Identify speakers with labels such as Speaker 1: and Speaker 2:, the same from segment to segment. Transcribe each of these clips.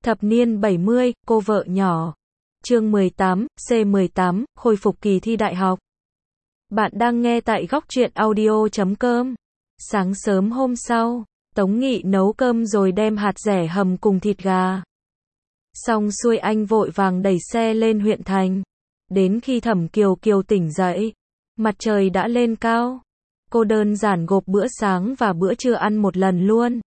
Speaker 1: Thập niên 70, cô vợ nhỏ. Chương 18, C18, khôi phục kỳ thi đại học. Bạn đang nghe tại góc truyện audio.com. Sáng sớm hôm sau, Tống Nghị nấu cơm rồi đem hạt dẻ hầm cùng thịt gà. Xong xuôi anh vội vàng đẩy xe lên huyện thành. Đến khi Thẩm Kiều Kiều tỉnh dậy, mặt trời đã lên cao. Cô đơn giản gộp bữa sáng và bữa trưa ăn một lần luôn.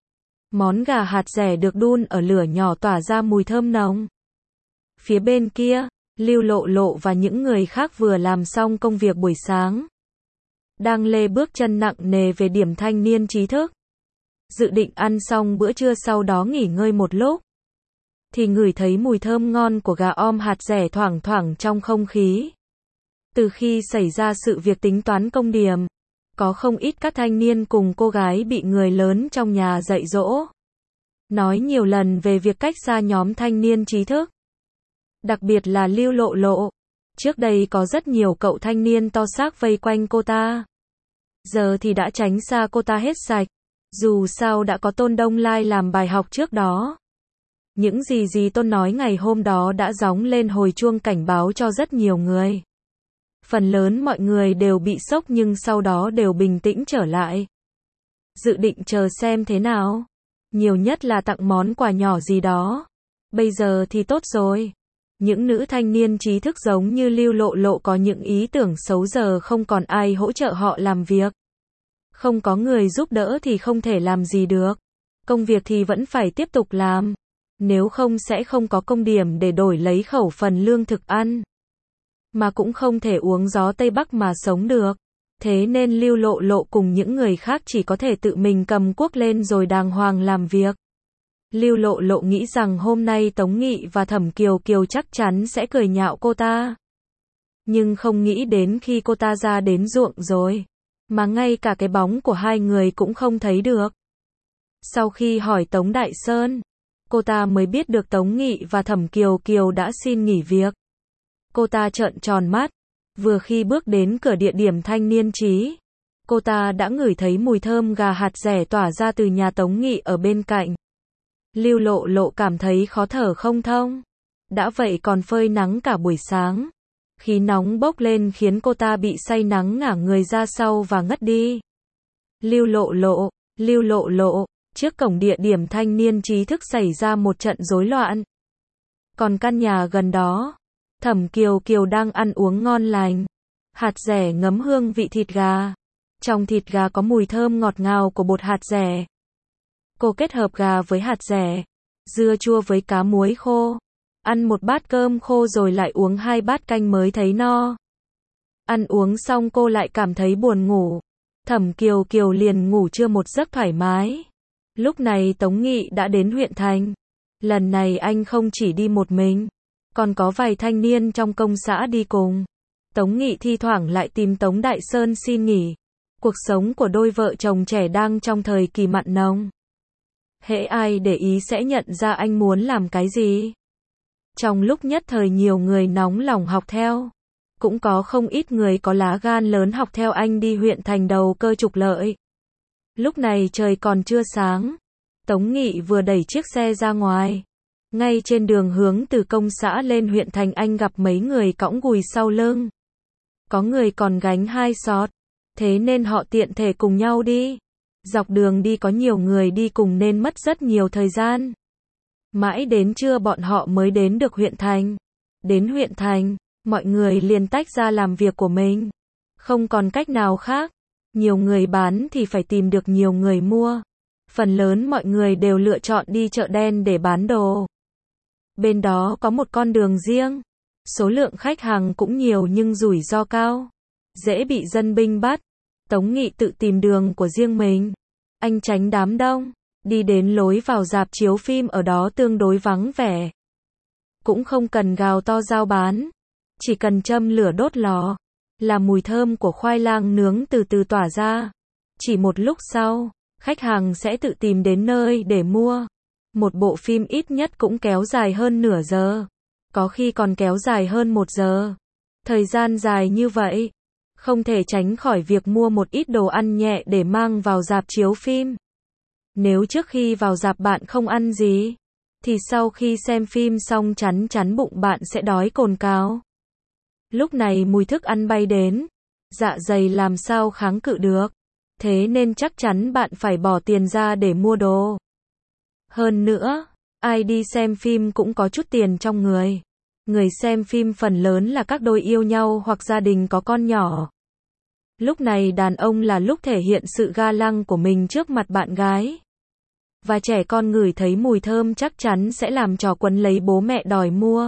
Speaker 1: Món gà hạt dẻ được đun ở lửa nhỏ tỏa ra mùi thơm nồng. Phía bên kia, Lưu Lộ Lộ và những người khác vừa làm xong công việc buổi sáng. Đang lê bước chân nặng nề về điểm thanh niên trí thức. Dự định ăn xong bữa trưa sau đó nghỉ ngơi một lúc. Thì ngửi thấy mùi thơm ngon của gà om hạt dẻ thoảng thoảng trong không khí. Từ khi xảy ra sự việc tính toán công điểm, có không ít các thanh niên cùng cô gái bị người lớn trong nhà dạy dỗ. Nói nhiều lần về việc cách xa nhóm thanh niên trí thức. Đặc biệt là Lưu Lộ Lộ. Trước đây có rất nhiều cậu thanh niên to xác vây quanh cô ta. Giờ thì đã tránh xa cô ta hết sạch. Dù sao đã có Tôn Đông Lai làm bài học trước đó. Những gì Tôn nói ngày hôm đó đã gióng lên hồi chuông cảnh báo cho rất nhiều người. Phần lớn mọi người đều bị sốc nhưng sau đó đều bình tĩnh trở lại. Dự định chờ xem thế nào. Nhiều nhất là tặng món quà nhỏ gì đó. Bây giờ thì tốt rồi. Những nữ thanh niên trí thức giống như Lưu Lộ Lộ có những ý tưởng xấu giờ không còn ai hỗ trợ họ làm việc. Không có người giúp đỡ thì không thể làm gì được. Công việc thì vẫn phải tiếp tục làm. Nếu không sẽ không có công điểm để đổi lấy khẩu phần lương thực ăn. Mà cũng không thể uống gió Tây Bắc mà sống được. Thế nên Lưu Lộ Lộ cùng những người khác chỉ có thể tự mình cầm cuốc lên rồi đàng hoàng làm việc. Lưu Lộ Lộ nghĩ rằng hôm nay Tống Nghị và Thẩm Kiều Kiều chắc chắn sẽ cười nhạo cô ta. Nhưng không nghĩ đến khi cô ta ra đến ruộng rồi, mà ngay cả cái bóng của hai người cũng không thấy được. Sau khi hỏi Tống Đại Sơn, cô ta mới biết được Tống Nghị và Thẩm Kiều Kiều đã xin nghỉ việc. Cô ta trợn tròn mắt. Vừa khi bước đến cửa địa điểm thanh niên trí, cô ta đã ngửi thấy mùi thơm gà hạt dẻ tỏa ra từ nhà Tống Nghị ở bên cạnh. Lưu Lộ Lộ cảm thấy khó thở không thông. Đã vậy còn phơi nắng cả buổi sáng. Khí nóng bốc lên khiến cô ta bị say nắng ngả người ra sau và ngất đi. Lưu Lộ Lộ, trước cổng địa điểm thanh niên trí thức xảy ra một trận rối loạn. Còn căn nhà gần đó, Thẩm Kiều Kiều đang ăn uống ngon lành. Hạt dẻ ngấm hương vị thịt gà. Trong thịt gà có mùi thơm ngọt ngào của bột hạt dẻ. Cô kết hợp gà với hạt dẻ, dưa chua với cá muối khô. Ăn một bát cơm khô rồi lại uống 2 bát canh mới thấy no. Ăn uống xong cô lại cảm thấy buồn ngủ. Thẩm Kiều Kiều liền ngủ trưa một giấc thoải mái. Lúc này Tống Nghị đã đến huyện thành. Lần này anh không chỉ đi một mình, còn có vài thanh niên trong công xã đi cùng. Tống Nghị thi thoảng lại tìm Tống Đại Sơn xin nghỉ. Cuộc sống của đôi vợ chồng trẻ đang trong thời kỳ mặn nồng. Hễ ai để ý sẽ nhận ra anh muốn làm cái gì. Trong lúc nhất thời nhiều người nóng lòng học theo. Cũng có không ít người có lá gan lớn học theo anh đi huyện thành đầu cơ trục lợi. Lúc này trời còn chưa sáng. Tống Nghị vừa đẩy chiếc xe ra ngoài. Ngay trên đường hướng từ công xã lên huyện thành anh gặp mấy người cõng gùi sau lưng. Có người còn gánh 2 xọt. Thế nên họ tiện thể cùng nhau đi. Dọc đường đi có nhiều người đi cùng nên mất rất nhiều thời gian. Mãi đến trưa bọn họ mới đến được huyện thành. Đến huyện thành, mọi người liền tách ra làm việc của mình. Không còn cách nào khác. Nhiều người bán thì phải tìm được nhiều người mua. Phần lớn mọi người đều lựa chọn đi chợ đen để bán đồ. Bên đó có một con đường riêng. Số lượng khách hàng cũng nhiều nhưng rủi ro cao. Dễ bị dân binh bắt. Tống Nghị tự tìm đường của riêng mình. Anh tránh đám đông. Đi đến lối vào rạp chiếu phim ở đó tương đối vắng vẻ. Cũng không cần gào to giao bán. Chỉ cần châm lửa đốt lò. Là mùi thơm của khoai lang nướng từ từ tỏa ra. Chỉ một lúc sau, khách hàng sẽ tự tìm đến nơi để mua. Một bộ phim ít nhất cũng kéo dài hơn nửa giờ. Có khi còn kéo dài hơn 1 giờ. Thời gian dài như vậy, không thể tránh khỏi việc mua một ít đồ ăn nhẹ để mang vào rạp chiếu phim. Nếu trước khi vào rạp bạn không ăn gì, thì sau khi xem phim xong chắn chắn bụng bạn sẽ đói cồn cào. Lúc này mùi thức ăn bay đến, dạ dày làm sao kháng cự được. Thế nên chắc chắn bạn phải bỏ tiền ra để mua đồ. Hơn nữa, ai đi xem phim cũng có chút tiền trong người. Người xem phim phần lớn là các đôi yêu nhau hoặc gia đình có con nhỏ. Lúc này đàn ông là lúc thể hiện sự ga lăng của mình trước mặt bạn gái. Và trẻ con ngửi thấy mùi thơm chắc chắn sẽ làm trò quấn lấy bố mẹ đòi mua.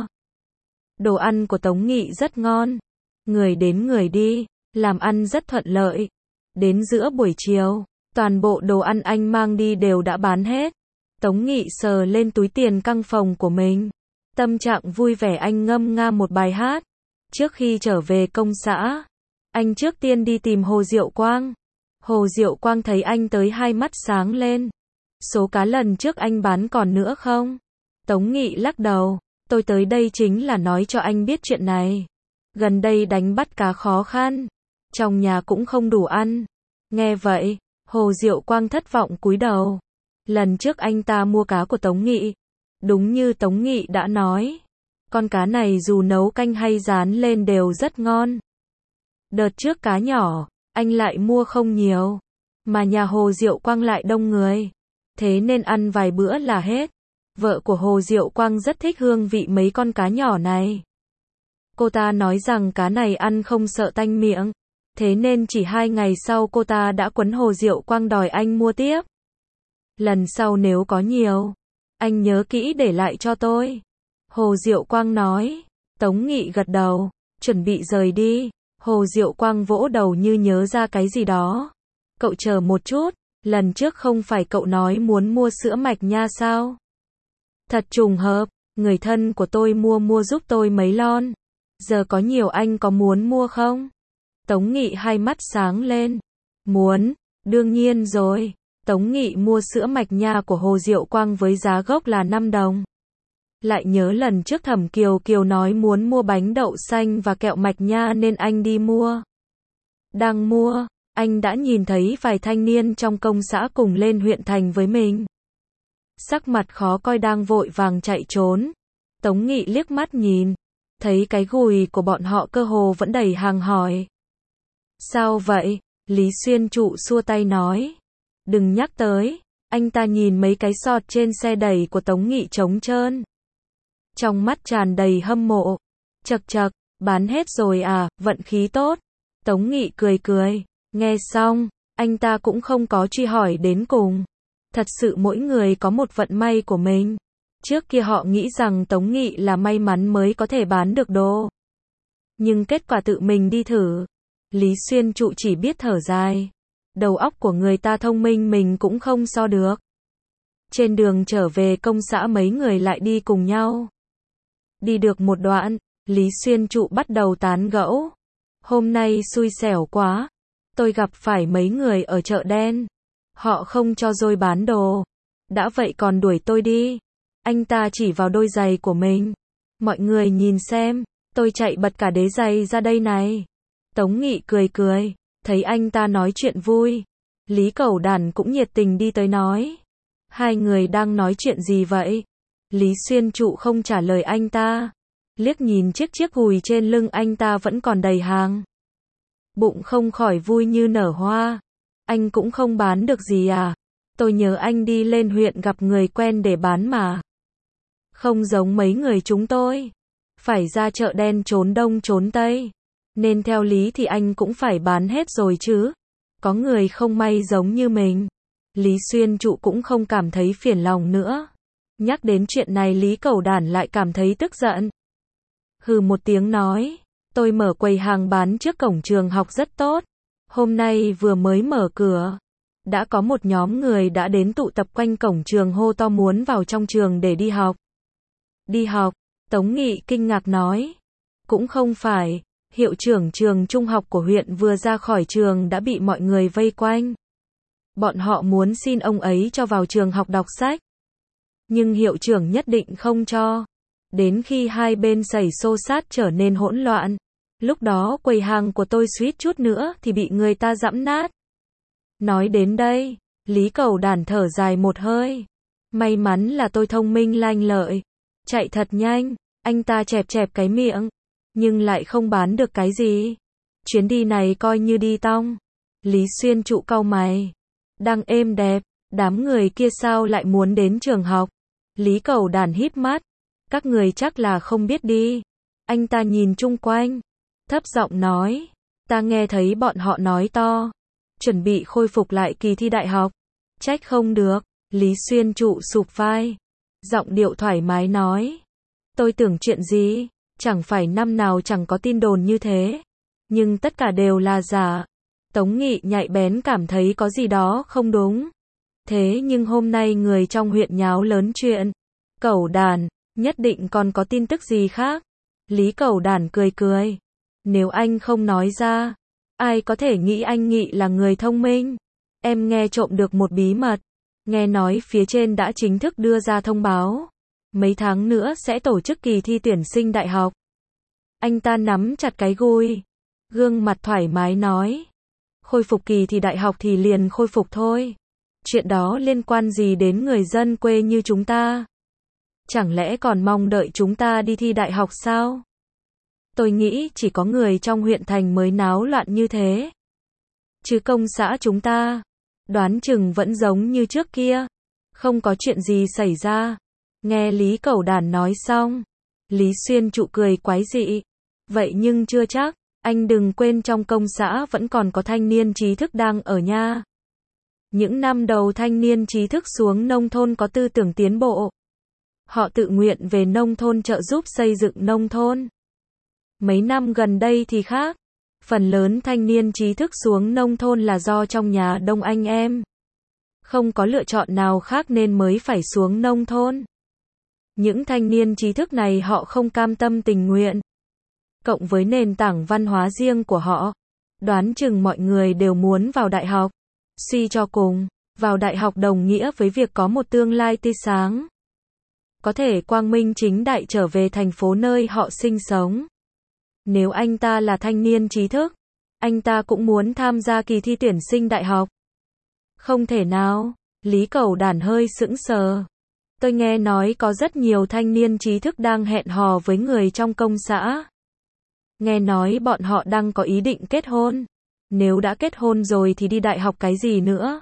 Speaker 1: Đồ ăn của Tống Nghị rất ngon. Người đến người đi, làm ăn rất thuận lợi. Đến giữa buổi chiều, toàn bộ đồ ăn anh mang đi đều đã bán hết. Tống Nghị sờ lên túi tiền căng phòng của mình. Tâm trạng vui vẻ anh ngâm nga một bài hát. Trước khi trở về công xã, anh trước tiên đi tìm Hồ Diệu Quang. Hồ Diệu Quang thấy anh tới hai mắt sáng lên. Số cá lần trước anh bán còn nữa không? Tống Nghị lắc đầu. Tôi tới đây chính là nói cho anh biết chuyện này. Gần đây đánh bắt cá khó khăn. Trong nhà cũng không đủ ăn. Nghe vậy, Hồ Diệu Quang thất vọng cúi đầu. Lần trước anh ta mua cá của Tống Nghị. Đúng như Tống Nghị đã nói. Con cá này dù nấu canh hay rán lên đều rất ngon. Đợt trước cá nhỏ, anh lại mua không nhiều. Mà nhà Hồ Diệu Quang lại đông người. Thế nên ăn vài bữa là hết. Vợ của Hồ Diệu Quang rất thích hương vị mấy con cá nhỏ này. Cô ta nói rằng cá này ăn không sợ tanh miệng. Thế nên chỉ 2 ngày sau cô ta đã quấn Hồ Diệu Quang đòi anh mua tiếp. Lần sau nếu có nhiều, anh nhớ kỹ để lại cho tôi. Hồ Diệu Quang nói. Tống Nghị gật đầu, chuẩn bị rời đi. Hồ Diệu Quang vỗ đầu như nhớ ra cái gì đó. Cậu chờ một chút, lần trước không phải cậu nói muốn mua sữa mạch nha sao? Thật trùng hợp, người thân của tôi mua giúp tôi mấy lon. Giờ có nhiều anh có muốn mua không? Tống Nghị hai mắt sáng lên. Muốn, đương nhiên rồi. Tống Nghị mua sữa mạch nha của Hồ Diệu Quang với giá gốc là 5 đồng. Lại nhớ lần trước Thẩm Kiều Kiều nói muốn mua bánh đậu xanh và kẹo mạch nha nên anh đi mua. Đang mua, anh đã nhìn thấy vài thanh niên trong công xã cùng lên huyện thành với mình. Sắc mặt khó coi đang vội vàng chạy trốn. Tống Nghị liếc mắt nhìn, thấy cái gùi của bọn họ cơ hồ vẫn đầy hàng hỏi. Sao vậy? Lý Xuyên Trụ xua tay nói. Đừng nhắc tới. Anh ta nhìn mấy cái sọt trên xe đẩy của Tống Nghị trống trơn. Trong mắt tràn đầy hâm mộ. Chậc chậc, bán hết rồi à, vận khí tốt. Tống Nghị cười cười. Nghe xong, anh ta cũng không có truy hỏi đến cùng. Thật sự mỗi người có một vận may của mình. Trước kia họ nghĩ rằng Tống Nghị là may mắn mới có thể bán được đồ. Nhưng kết quả tự mình đi thử. Lý Xuyên Trụ chỉ biết thở dài. Đầu óc của người ta thông minh mình cũng không so được. Trên đường trở về công xã mấy người lại đi cùng nhau. Đi được một đoạn, Lý Xuyên Trụ bắt đầu tán gẫu. Hôm nay xui xẻo quá. Tôi gặp phải mấy người ở chợ đen. Họ không cho tôi bán đồ. Đã vậy còn đuổi tôi đi. Anh ta chỉ vào đôi giày của mình. Mọi người nhìn xem, tôi chạy bật cả đế giày ra đây này. Tống Nghị cười cười, thấy anh ta nói chuyện vui. Lý Cẩu Đản cũng nhiệt tình đi tới nói. Hai người đang nói chuyện gì vậy? Lý Xuyên Trụ không trả lời anh ta. Liếc nhìn chiếc gùi trên lưng anh ta vẫn còn đầy hàng. Bụng không khỏi vui như nở hoa. Anh cũng không bán được gì à? Tôi nhớ anh đi lên huyện gặp người quen để bán mà. Không giống mấy người chúng tôi. Phải ra chợ đen trốn đông trốn tây. Nên theo lý thì anh cũng phải bán hết rồi chứ. Có người không may giống như mình. Lý Xuyên Trụ cũng không cảm thấy phiền lòng nữa. Nhắc đến chuyện này Lý Cẩu Đản lại cảm thấy tức giận. Hừ một tiếng nói. Tôi mở quầy hàng bán trước cổng trường học rất tốt. Hôm nay vừa mới mở cửa. Đã có một nhóm người đã đến tụ tập quanh cổng trường hô to muốn vào trong trường để đi học. Đi học, Tống Nghị kinh ngạc nói. Cũng không phải, hiệu trưởng trường trung học của huyện vừa ra khỏi trường đã bị mọi người vây quanh. Bọn họ muốn xin ông ấy cho vào trường học đọc sách. Nhưng hiệu trưởng nhất định không cho. Đến khi hai bên xảy xô xát trở nên hỗn loạn. Lúc đó quầy hàng của tôi suýt chút nữa thì bị người ta giẫm nát. Nói đến đây, Lý Cẩu Đản thở dài một hơi. May mắn là tôi thông minh lanh lợi. Chạy thật nhanh. Anh ta chẹp chẹp cái miệng. Nhưng lại không bán được cái gì. Chuyến đi này coi như đi tong. Lý Xuyên Trụ cau mày. Đang êm đẹp. Đám người kia sao lại muốn đến trường học? Lý Cẩu Đản híp mắt. Các người chắc là không biết đi. Anh ta nhìn chung quanh. Thấp giọng nói. Ta nghe thấy bọn họ nói to. Chuẩn bị khôi phục lại kỳ thi đại học. Trách không được. Lý Xuyên Trụ sụp vai. Giọng điệu thoải mái nói. Tôi tưởng chuyện gì? Chẳng phải năm nào chẳng có tin đồn như thế. Nhưng tất cả đều là giả. Tống Nghị nhạy bén cảm thấy có gì đó không đúng. Thế nhưng hôm nay người trong huyện nháo lớn chuyện. Cẩu Đản, nhất định còn có tin tức gì khác. Lý Cẩu Đản cười cười. Nếu anh không nói ra, ai có thể nghĩ anh Nghị là người thông minh. Em nghe trộm được một bí mật. Nghe nói phía trên đã chính thức đưa ra thông báo. Mấy tháng nữa sẽ tổ chức kỳ thi tuyển sinh đại học. Anh ta nắm chặt cái gùi. Gương mặt thoải mái nói. Khôi phục kỳ thi đại học thì liền khôi phục thôi. Chuyện đó liên quan gì đến người dân quê như chúng ta? Chẳng lẽ còn mong đợi chúng ta đi thi đại học sao? Tôi nghĩ chỉ có người trong huyện thành mới náo loạn như thế. Chứ công xã chúng ta, đoán chừng vẫn giống như trước kia. Không có chuyện gì xảy ra. Nghe Lý Cẩu Đản nói xong, Lý Xuyên Trụ cười quái dị. Vậy nhưng chưa chắc, anh đừng quên trong công xã vẫn còn có thanh niên trí thức đang ở nha. Những năm đầu thanh niên trí thức xuống nông thôn có tư tưởng tiến bộ. Họ tự nguyện về nông thôn trợ giúp xây dựng nông thôn. Mấy năm gần đây thì khác. Phần lớn thanh niên trí thức xuống nông thôn là do trong nhà đông anh em. Không có lựa chọn nào khác nên mới phải xuống nông thôn. Những thanh niên trí thức này họ không cam tâm tình nguyện. Cộng với nền tảng văn hóa riêng của họ, đoán chừng mọi người đều muốn vào đại học. Suy cho cùng, vào đại học đồng nghĩa với việc có một tương lai tươi sáng. Có thể quang minh chính đại trở về thành phố nơi họ sinh sống. Nếu anh ta là thanh niên trí thức, anh ta cũng muốn tham gia kỳ thi tuyển sinh đại học. Không thể nào, Lý Cẩu Đản hơi sững sờ. Tôi nghe nói có rất nhiều thanh niên trí thức đang hẹn hò với người trong công xã. Nghe nói bọn họ đang có ý định kết hôn. Nếu đã kết hôn rồi thì đi đại học cái gì nữa?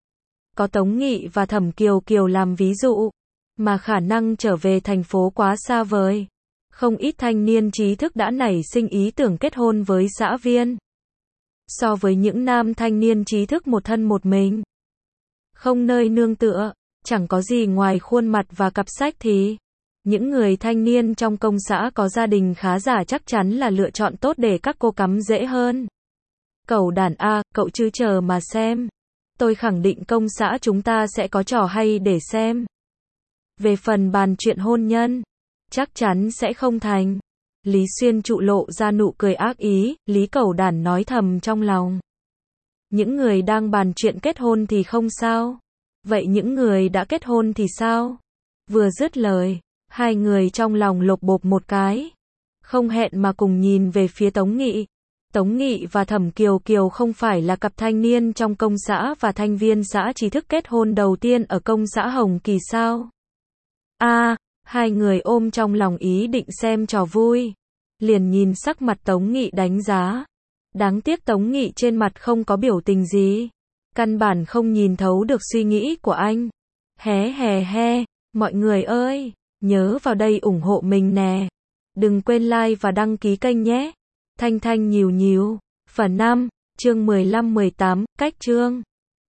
Speaker 1: Có Tống Nghị và Thẩm Kiều Kiều làm ví dụ, mà khả năng trở về thành phố quá xa vời. Không ít thanh niên trí thức đã nảy sinh ý tưởng kết hôn với xã viên. So với những nam thanh niên trí thức một thân một mình, không nơi nương tựa, chẳng có gì ngoài khuôn mặt và cặp sách thì những người thanh niên trong công xã có gia đình khá giả chắc chắn là lựa chọn tốt để các cô cắm dễ hơn. Cẩu Đản a, cậu chứ chờ mà xem. Tôi khẳng định công xã chúng ta sẽ có trò hay để xem. Về phần bàn chuyện hôn nhân, chắc chắn sẽ không thành. Lý Xuyên Trụ lộ ra nụ cười ác ý, Lý Cẩu Đản nói thầm trong lòng. Những người đang bàn chuyện kết hôn thì không sao. Vậy những người đã kết hôn thì sao? Vừa dứt lời, hai người trong lòng lột bột một cái. Không hẹn mà cùng nhìn về phía Tống Nghị. Tống Nghị và Thẩm Kiều Kiều không phải là cặp thanh niên trong công xã và thanh viên xã trí thức kết hôn đầu tiên ở công xã Hồng Kỳ sao? Hai người ôm trong lòng ý định xem trò vui. Liền nhìn sắc mặt Tống Nghị đánh giá. Đáng tiếc Tống Nghị trên mặt không có biểu tình gì. Căn bản không nhìn thấu được suy nghĩ của anh. He, mọi người ơi, nhớ vào đây ủng hộ mình nè. Đừng quên like và đăng ký kênh nhé. Thanh nhiều. Phần 5, chương 15-18, cách chương.